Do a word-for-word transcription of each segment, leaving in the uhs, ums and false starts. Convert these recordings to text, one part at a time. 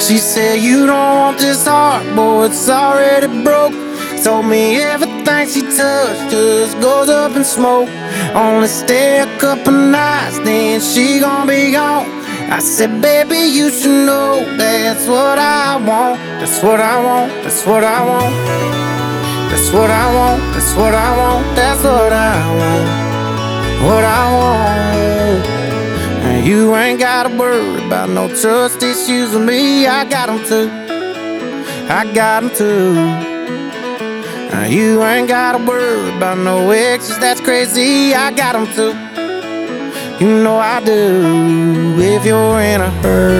She said, you don't want this heart, boy, it's already broke. Told me everything she touched just goes up in smoke. Only stay a couple nights, then she gon' be gone. I said, baby, you should know that's what I want. That's what I want, that's what I want. That's what I want, that's what I want. That's what I want, what I want. And you ain't gotta worry about no trust issues with me. I got them too, I got them too. Now you ain't gotta worry about no exes, that's crazy. I got them too, you know I do. If you're in a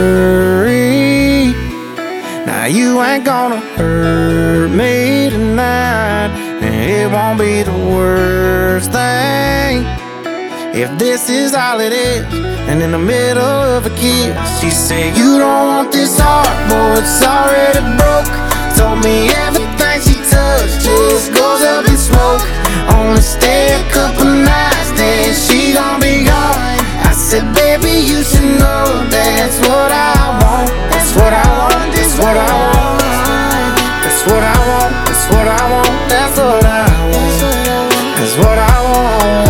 hurry, now you ain't gonna hurt me tonight. And it won't be the worst thing if this is all it is. And in the middle of a kiss, she said, you don't want this heart, boy, it's already broke. Told me everything she touched just goes up in smoke. Only stay a couple nights, then she gon' be gone. I said, baby, you should know that's what I want. That's what I want, that's what I want. That's what I want, that's what I want. That's what I want, that's what I want.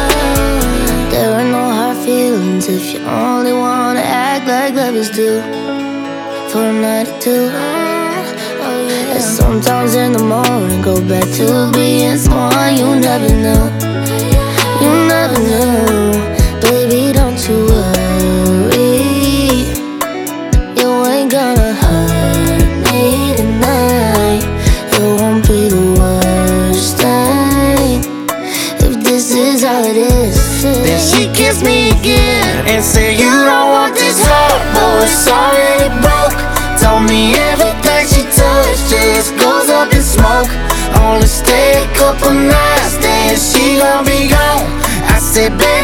There are no hard feelings if you only wanna act like lovers do for a night or two. And sometimes in the morning go back to being someone you never knew. You never knew. Baby, don't you worry, you ain't gonna hurt me tonight. It won't be the worst thing if this is all it is. Then she kissed me again and said, you don't want this heart, boy, it's already broke. Told me everything she touched just goes up in smoke. Only stay a couple nights, then she gon' be gone. I said, baby,